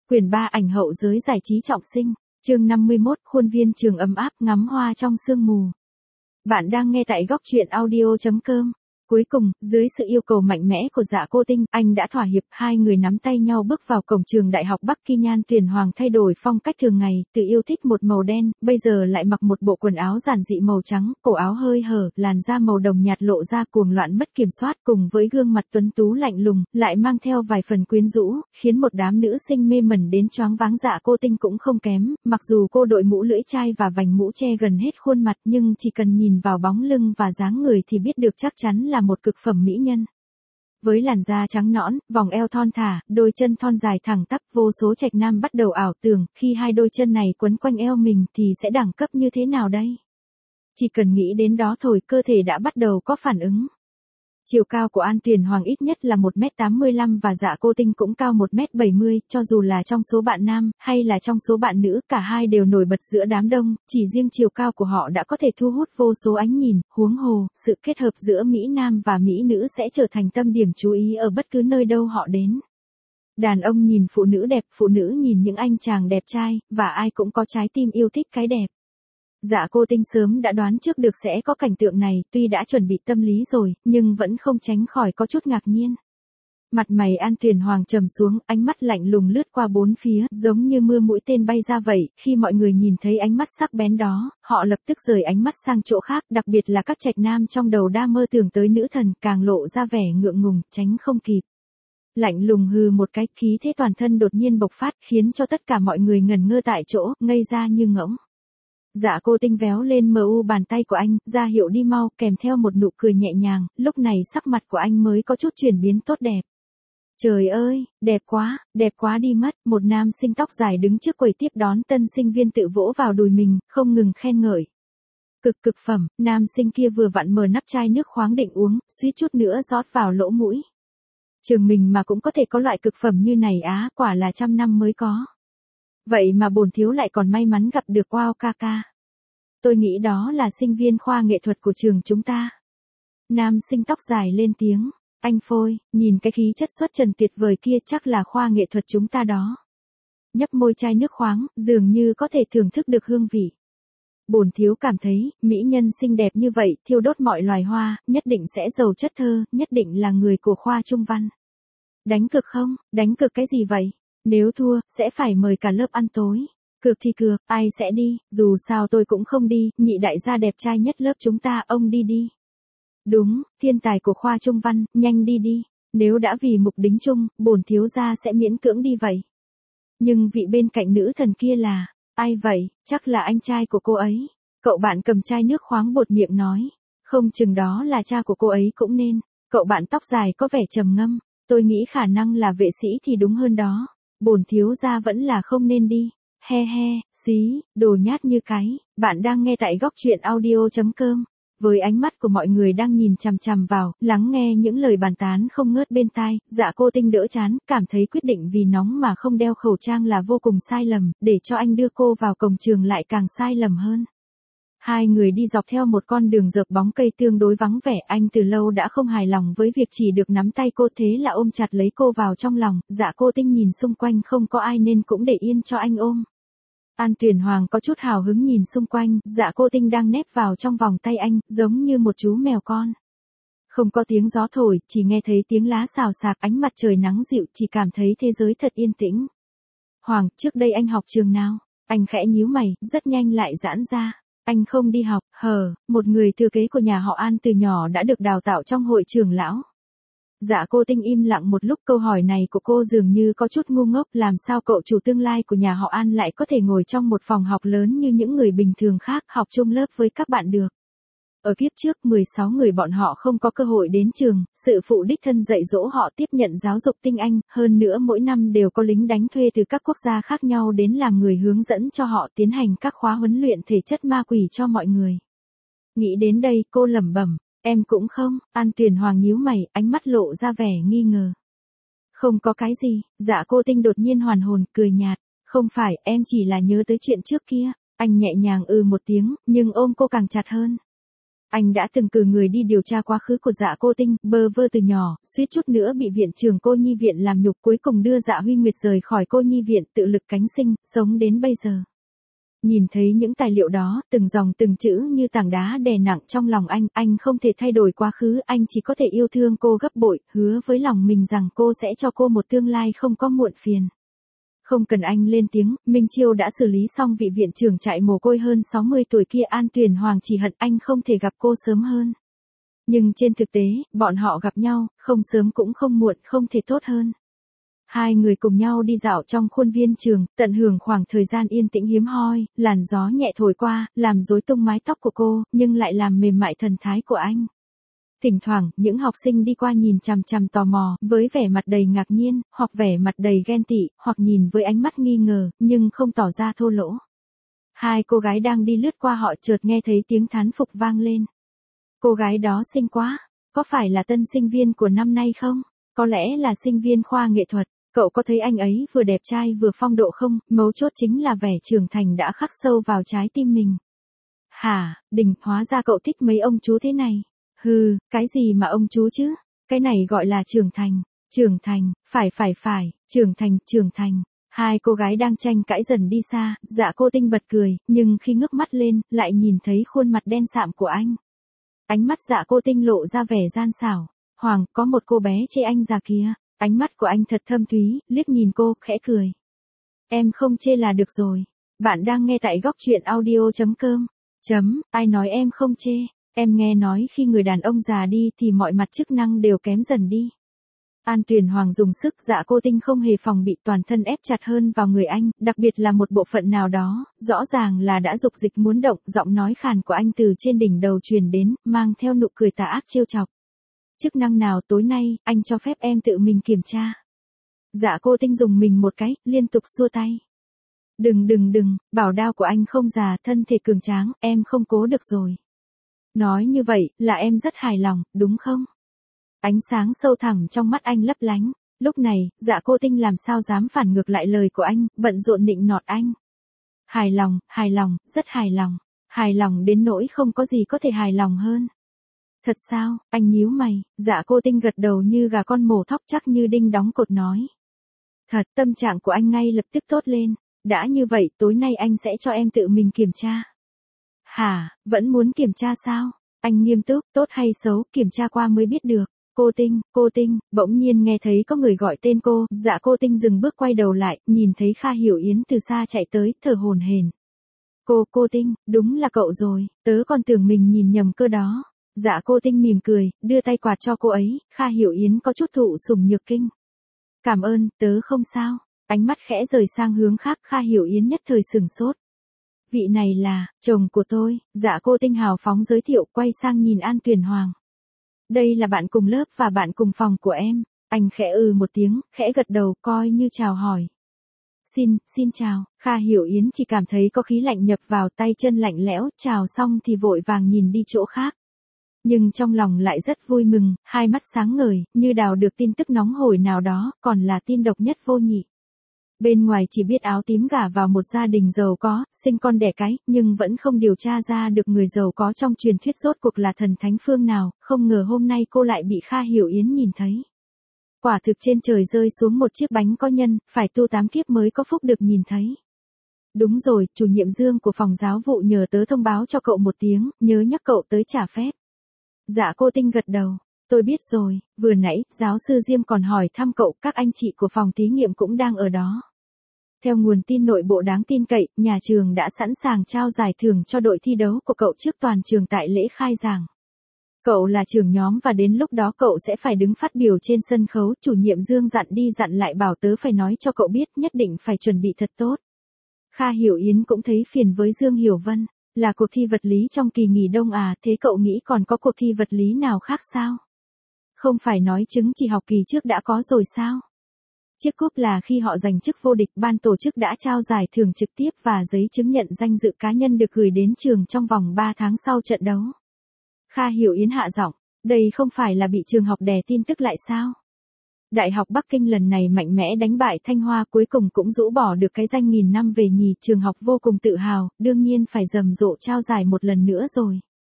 Quyển 3 ảnh hậu giới giải trí trọng sinh, chương 51, khuôn viên trường ấm áp ngắm hoa trong sương mù. Bạn đang nghe tại góc truyện audio.com. Cuối cùng, dưới sự yêu cầu mạnh mẽ của Dạ Cô Tinh, anh đã thỏa hiệp, hai người nắm tay nhau bước vào cổng trường Đại học Bắc Kỳ Nhan. Tuyển Hoàng thay đổi phong cách thường ngày, từ yêu thích một màu đen, bây giờ lại mặc một bộ quần áo giản dị màu trắng, cổ áo hơi hở, làn da màu đồng nhạt lộ ra cuồng loạn mất kiểm soát, cùng với gương mặt tuấn tú lạnh lùng, lại mang theo vài phần quyến rũ, khiến một đám nữ sinh mê mẩn đến choáng váng. Dạ Cô Tinh cũng không kém, mặc dù cô đội mũ lưỡi chai và vành mũ che gần hết khuôn mặt, nhưng chỉ cần nhìn vào bóng lưng và dáng người thì biết được chắc chắn là một cực phẩm mỹ nhân. Với làn da trắng nõn, vòng eo thon thả, đôi chân thon dài thẳng tắp, vô số trạch nam bắt đầu ảo tưởng, khi hai đôi chân này quấn quanh eo mình thì sẽ đẳng cấp như thế nào đây? Chỉ cần nghĩ đến đó thôi, cơ thể đã bắt đầu có phản ứng. Chiều cao của An Tuyển Hoàng ít nhất là 1m85 và Dạ Cô Tinh cũng cao 1m70, cho dù là trong số bạn nam, hay là trong số bạn nữ, cả hai đều nổi bật giữa đám đông, chỉ riêng chiều cao của họ đã có thể thu hút vô số ánh nhìn, huống hồ, sự kết hợp giữa Mỹ Nam và Mỹ nữ sẽ trở thành tâm điểm chú ý ở bất cứ nơi đâu họ đến. Đàn ông nhìn phụ nữ đẹp, phụ nữ nhìn những anh chàng đẹp trai, và ai cũng có trái tim yêu thích cái đẹp. Dạ Cô Tinh sớm đã đoán trước được sẽ có cảnh tượng này, tuy đã chuẩn bị tâm lý rồi, nhưng vẫn không tránh khỏi có chút ngạc nhiên. Mặt mày An Tuyển Hoàng trầm xuống, ánh mắt lạnh lùng lướt qua bốn phía, giống như mưa mũi tên bay ra vậy. Khi mọi người nhìn thấy ánh mắt sắc bén đó, họ lập tức rời ánh mắt sang chỗ khác, đặc biệt là các trạch nam trong đầu đa mơ tưởng tới nữ thần, càng lộ ra vẻ ngượng ngùng, tránh không kịp. Lạnh lùng hừ một cái, khí thế toàn thân đột nhiên bộc phát, khiến cho tất cả mọi người ngẩn ngơ tại chỗ, ngây ra như ngỗng. Dạ Cô Tinh véo lên mu bàn tay của anh, ra hiệu đi mau, kèm theo một nụ cười nhẹ nhàng, lúc này sắc mặt của anh mới có chút chuyển biến tốt đẹp. Trời ơi, đẹp quá đi mất. Một nam sinh tóc dài đứng trước quầy tiếp đón tân sinh viên tự vỗ vào đùi mình, không ngừng khen ngợi. Cực phẩm. Nam sinh kia vừa vặn mở nắp chai nước khoáng định uống, suýt chút nữa rót vào lỗ mũi. Trường mình mà cũng có thể có loại cực phẩm như này á, quả là 100 năm mới có. Vậy mà bổn thiếu lại còn may mắn gặp được, wow ca ca. Tôi nghĩ đó là sinh viên khoa nghệ thuật của trường chúng ta. Nam sinh tóc dài lên tiếng. Anh Phôi, nhìn cái khí chất xuất trần tuyệt vời kia, chắc là khoa nghệ thuật chúng ta đó. Nhấp môi chai nước khoáng, dường như có thể thưởng thức được hương vị. Bổn thiếu cảm thấy, mỹ nhân xinh đẹp như vậy, thiêu đốt mọi loài hoa, nhất định sẽ giàu chất thơ, nhất định là người của khoa trung văn. Đánh cược không? Đánh cược cái gì vậy? Nếu thua, sẽ phải mời cả lớp ăn tối. Cược thì cược, ai sẽ đi, dù sao tôi cũng không đi, nhị đại gia đẹp trai nhất lớp chúng ta, ông đi đi. Đúng, thiên tài của khoa trung văn, nhanh đi đi. Nếu đã vì mục đích chung, bổn thiếu gia sẽ miễn cưỡng đi vậy. Nhưng vị bên cạnh nữ thần kia là, ai vậy? Chắc là anh trai của cô ấy. Cậu bạn cầm chai nước khoáng bột miệng nói. Không chừng đó là cha của cô ấy cũng nên. Cậu bạn tóc dài có vẻ trầm ngâm. Tôi nghĩ khả năng là vệ sĩ thì đúng hơn đó. Bổn thiếu gia vẫn là không nên đi. He he, xí, đồ nhát như cái. Bạn đang nghe tại góc truyện audio.com. Với ánh mắt của mọi người đang nhìn chằm chằm vào, lắng nghe những lời bàn tán không ngớt bên tai, Dạ Cô Tinh đỡ chán, cảm thấy quyết định vì nóng mà không đeo khẩu trang là vô cùng sai lầm, để cho anh đưa cô vào cổng trường lại càng sai lầm hơn. Hai người đi dọc theo một con đường rợp bóng cây tương đối vắng vẻ, anh từ lâu đã không hài lòng với việc chỉ được nắm tay cô, thế là ôm chặt lấy cô vào trong lòng. Dạ Cô Tinh nhìn xung quanh không có ai nên cũng để yên cho anh ôm. An Tuyển Hoàng có chút hào hứng nhìn xung quanh, Dạ Cô Tinh đang nép vào trong vòng tay anh, giống như một chú mèo con. Không có tiếng gió thổi, chỉ nghe thấy tiếng lá xào xạc, ánh mặt trời nắng dịu, chỉ cảm thấy thế giới thật yên tĩnh. Hoàng, trước đây anh học trường nào? Anh khẽ nhíu mày, rất nhanh lại giãn ra. Anh không đi học, một người thừa kế của nhà họ An từ nhỏ đã được đào tạo trong hội trưởng lão. Dạ Cô Tinh im lặng một lúc, câu hỏi này của cô dường như có chút ngu ngốc, làm sao cậu chủ tương lai của nhà họ An lại có thể ngồi trong một phòng học lớn như những người bình thường khác, học chung lớp với các bạn được. Ở kiếp trước, 16 người bọn họ không có cơ hội đến trường, sự phụ đích thân dạy dỗ họ tiếp nhận giáo dục tinh anh, hơn nữa mỗi năm đều có lính đánh thuê từ các quốc gia khác nhau đến làm người hướng dẫn cho họ, tiến hành các khóa huấn luyện thể chất ma quỷ cho mọi người. Nghĩ đến đây, cô lẩm bẩm. Em cũng không. An Tuyển Hoàng nhíu mày, ánh mắt lộ ra vẻ nghi ngờ. Không có cái gì. Dạ Cô Tinh đột nhiên hoàn hồn, cười nhạt. Không phải, em chỉ là nhớ tới chuyện trước kia. Anh nhẹ nhàng một tiếng, nhưng ôm cô càng chặt hơn. Anh đã từng cử người đi điều tra quá khứ của Dạ Cô Tinh, bơ vơ từ nhỏ, suýt chút nữa bị viện trưởng cô nhi viện làm nhục, cuối cùng đưa Dạ Huy Nguyệt rời khỏi cô nhi viện, tự lực cánh sinh, sống đến bây giờ. Nhìn thấy những tài liệu đó, từng dòng từng chữ như tảng đá đè nặng trong lòng anh không thể thay đổi quá khứ, anh chỉ có thể yêu thương cô gấp bội, hứa với lòng mình rằng cô sẽ cho cô một tương lai không có muộn phiền. Không cần anh lên tiếng, Minh Chiêu đã xử lý xong vị viện trưởng trại mồ côi hơn 60 tuổi kia. An Tuyền Hoàng chỉ hận anh không thể gặp cô sớm hơn. Nhưng trên thực tế, bọn họ gặp nhau, không sớm cũng không muộn, không thể tốt hơn. Hai người cùng nhau đi dạo trong khuôn viên trường, tận hưởng khoảng thời gian yên tĩnh hiếm hoi, làn gió nhẹ thổi qua, làm rối tung mái tóc của cô, nhưng lại làm mềm mại thần thái của anh. Thỉnh thoảng, những học sinh đi qua nhìn chằm chằm tò mò, với vẻ mặt đầy ngạc nhiên, hoặc vẻ mặt đầy ghen tị, hoặc nhìn với ánh mắt nghi ngờ, nhưng không tỏ ra thô lỗ. Hai cô gái đang đi lướt qua họ chợt nghe thấy tiếng thán phục vang lên. Cô gái đó xinh quá, có phải là tân sinh viên của năm nay không? Có lẽ là sinh viên khoa nghệ thuật. Cậu có thấy anh ấy vừa đẹp trai vừa phong độ không? Mấu chốt chính là vẻ trưởng thành đã khắc sâu vào trái tim mình. Hả, Đình, hóa ra cậu thích mấy ông chú thế này. Hừ, cái gì mà ông chú chứ? Cái này gọi là trưởng thành. Trưởng thành, phải, trưởng thành. Hai cô gái đang tranh cãi dần đi xa, Dạ Cô Tinh bật cười, nhưng khi ngước mắt lên, lại nhìn thấy khuôn mặt đen sạm của anh. Ánh mắt Dạ Cô Tinh lộ ra vẻ gian xảo. Hoàng, có một cô bé chê anh già kìa. Ánh mắt của anh thật thâm thúy, liếc nhìn cô, khẽ cười. Em không chê là được rồi. Bạn đang nghe tại góc truyện audio.com. Ai nói em không chê? Em nghe nói khi người đàn ông già đi thì mọi mặt chức năng đều kém dần đi. An Tuyền Hoàng dùng sức, Dạ Cô Tinh không hề phòng bị, toàn thân ép chặt hơn vào người anh, đặc biệt là một bộ phận nào đó, rõ ràng là đã dục dịch muốn động, giọng nói khàn của anh từ trên đỉnh đầu truyền đến, mang theo nụ cười tà ác trêu chọc. Chức năng nào tối nay, anh cho phép em tự mình kiểm tra. Dạ Cô Tinh dùng mình một cái, liên tục xua tay. Đừng, bảo đao của anh không già, thân thể cường tráng, em không cố được rồi. Nói như vậy, là em rất hài lòng, đúng không? Ánh sáng sâu thẳm trong mắt anh lấp lánh. Lúc này, Dạ Cô Tinh làm sao dám phản ngược lại lời của anh, bận rộn nịnh nọt anh. Hài lòng, rất hài lòng. Hài lòng đến nỗi không có gì có thể hài lòng hơn. Thật sao? Anh nhíu mày. Dạ Cô Tinh gật đầu như gà con mổ thóc, chắc như đinh đóng cột nói. Thật, tâm trạng của anh ngay lập tức tốt lên. Đã như vậy, tối nay anh sẽ cho em tự mình kiểm tra. Hả, vẫn muốn kiểm tra sao? Anh nghiêm túc, tốt hay xấu, kiểm tra qua mới biết được. Cô Tinh, bỗng nhiên nghe thấy có người gọi tên cô, Dạ Cô Tinh dừng bước quay đầu lại, nhìn thấy Kha Hiểu Yến từ xa chạy tới, thở hổn hển. Cô Tinh, đúng là cậu rồi, tớ còn tưởng mình nhìn nhầm cơ đó. Dạ Cô Tinh mỉm cười, đưa tay quạt cho cô ấy, Kha Hiểu Yến có chút thụ sủng nhược kinh. Cảm ơn, tớ không sao. Ánh mắt khẽ rời sang hướng khác, Kha Hiểu Yến nhất thời sửng sốt. Vị này là, chồng của tôi, Dạ Cô Tinh hào phóng giới thiệu, quay sang nhìn An Tuyền Hoàng. Đây là bạn cùng lớp và bạn cùng phòng của em. Anh khẽ một tiếng, khẽ gật đầu, coi như chào hỏi. Xin chào. Kha Hiểu Yến chỉ cảm thấy có khí lạnh nhập vào, tay chân lạnh lẽo, chào xong thì vội vàng nhìn đi chỗ khác. Nhưng trong lòng lại rất vui mừng, hai mắt sáng ngời, như đào được tin tức nóng hổi nào đó, còn là tin độc nhất vô nhị. Bên ngoài chỉ biết áo tím gả vào một gia đình giàu có, sinh con đẻ cái, nhưng vẫn không điều tra ra được người giàu có trong truyền thuyết rốt cuộc là thần thánh phương nào, không ngờ hôm nay cô lại bị Kha Hiểu Yến nhìn thấy. Quả thực trên trời rơi xuống một chiếc bánh có nhân, phải tu 8 kiếp mới có phúc được nhìn thấy. Đúng rồi, chủ nhiệm Dương của phòng giáo vụ nhờ tớ thông báo cho cậu một tiếng, nhớ nhắc cậu tới trả phép. Dạ Cô Tinh gật đầu. Tôi biết rồi, vừa nãy, giáo sư Diêm còn hỏi thăm cậu, các anh chị của phòng thí nghiệm cũng đang ở đó. Theo nguồn tin nội bộ đáng tin cậy, nhà trường đã sẵn sàng trao giải thưởng cho đội thi đấu của cậu trước toàn trường tại lễ khai giảng. Cậu là trưởng nhóm và đến lúc đó cậu sẽ phải đứng phát biểu trên sân khấu, chủ nhiệm Dương dặn đi dặn lại bảo tớ phải nói cho cậu biết, nhất định phải chuẩn bị thật tốt. Kha Hiểu Yến cũng thấy phiền với Dương Hiểu Vân. Là cuộc thi vật lý trong kỳ nghỉ đông à, thế cậu nghĩ còn có cuộc thi vật lý nào khác sao? Không phải nói chứng chỉ học kỳ trước đã có rồi sao? Chiếc cúp là khi họ giành chức vô địch, ban tổ chức đã trao giải thưởng trực tiếp và giấy chứng nhận danh dự cá nhân được gửi đến trường trong vòng 3 tháng sau trận đấu. Kha Hiểu Yến hạ giọng, đây không phải là bị trường học đè tin tức lại sao? Đại học Bắc Kinh lần này mạnh mẽ đánh bại Thanh Hoa, cuối cùng cũng rũ bỏ được cái danh nghìn năm về nhì, trường học vô cùng tự hào, đương nhiên phải rầm rộ trao giải một lần nữa rồi.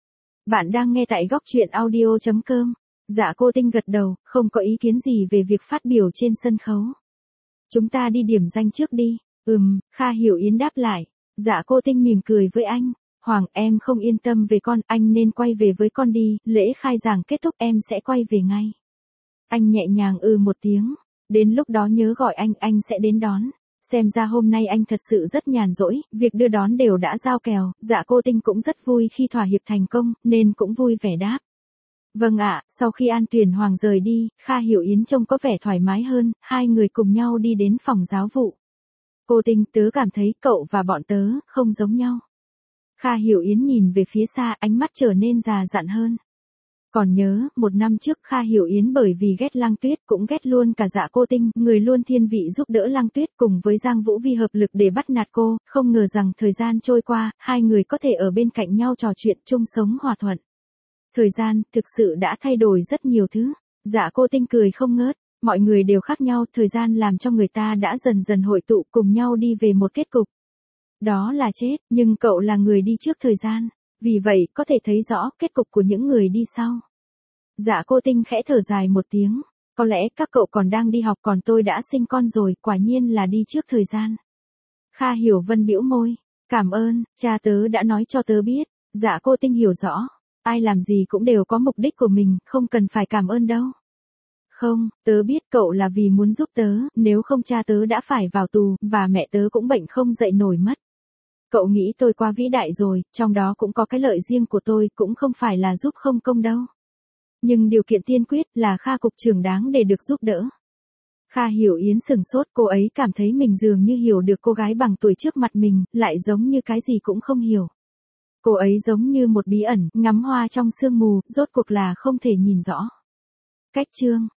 Bạn đang nghe tại góc truyện audio.com. Dạ cô Tinh gật đầu, không có ý kiến gì về việc phát biểu trên sân khấu. Chúng ta đi điểm danh trước đi. Kha Hiểu Yến đáp lại. Dạ cô Tinh mỉm cười với anh. Hoàng, em không yên tâm về con, anh nên quay về với con đi, lễ khai giảng kết thúc em sẽ quay về ngay. Anh nhẹ nhàng một tiếng. Đến lúc đó nhớ gọi anh sẽ đến đón. Xem ra hôm nay anh thật sự rất nhàn rỗi, việc đưa đón đều đã giao kèo, dạ cô Tinh cũng rất vui khi thỏa hiệp thành công, nên cũng vui vẻ đáp. Vâng ạ, sau khi An Tuyển Hoàng rời đi, Kha Hiểu Yến trông có vẻ thoải mái hơn, hai người cùng nhau đi đến phòng giáo vụ. Cô Tinh, tớ cảm thấy cậu và bọn tớ không giống nhau. Kha Hiểu Yến nhìn về phía xa, ánh mắt trở nên già dặn hơn. Còn nhớ, 1 năm trước Kha Hiểu Yến bởi vì ghét Lăng Tuyết cũng ghét luôn cả Dạ cô Tinh, người luôn thiên vị giúp đỡ Lăng Tuyết cùng với Giang Vũ Vi hợp lực để bắt nạt cô, không ngờ rằng thời gian trôi qua, hai người có thể ở bên cạnh nhau trò chuyện chung sống hòa thuận. Thời gian, thực sự đã thay đổi rất nhiều thứ. Dạ cô Tinh cười không ngớt, mọi người đều khác nhau, thời gian làm cho người ta đã dần dần hội tụ cùng nhau đi về một kết cục. Đó là chết, nhưng cậu là người đi trước thời gian. Vì vậy, có thể thấy rõ kết cục của những người đi sau. Dạ cô Tinh khẽ thở dài một tiếng. Có lẽ các cậu còn đang đi học còn tôi đã sinh con rồi, quả nhiên là đi trước thời gian. Kha Hiểu Vân bĩu môi. Cảm ơn, cha tớ đã nói cho tớ biết. Dạ cô Tinh hiểu rõ. Ai làm gì cũng đều có mục đích của mình, không cần phải cảm ơn đâu. Không, tớ biết cậu là vì muốn giúp tớ, nếu không cha tớ đã phải vào tù, và mẹ tớ cũng bệnh không dậy nổi mất. Cậu nghĩ tôi quá vĩ đại rồi, trong đó cũng có cái lợi riêng của tôi, cũng không phải là giúp không công đâu. Nhưng điều kiện tiên quyết là Kha cục trưởng đáng để được giúp đỡ. Kha Hiểu Yến sừng sốt, cô ấy cảm thấy mình dường như hiểu được cô gái bằng tuổi trước mặt mình, lại giống như cái gì cũng không hiểu. Cô ấy giống như một bí ẩn, ngắm hoa trong sương mù, rốt cuộc là không thể nhìn rõ. Cách chương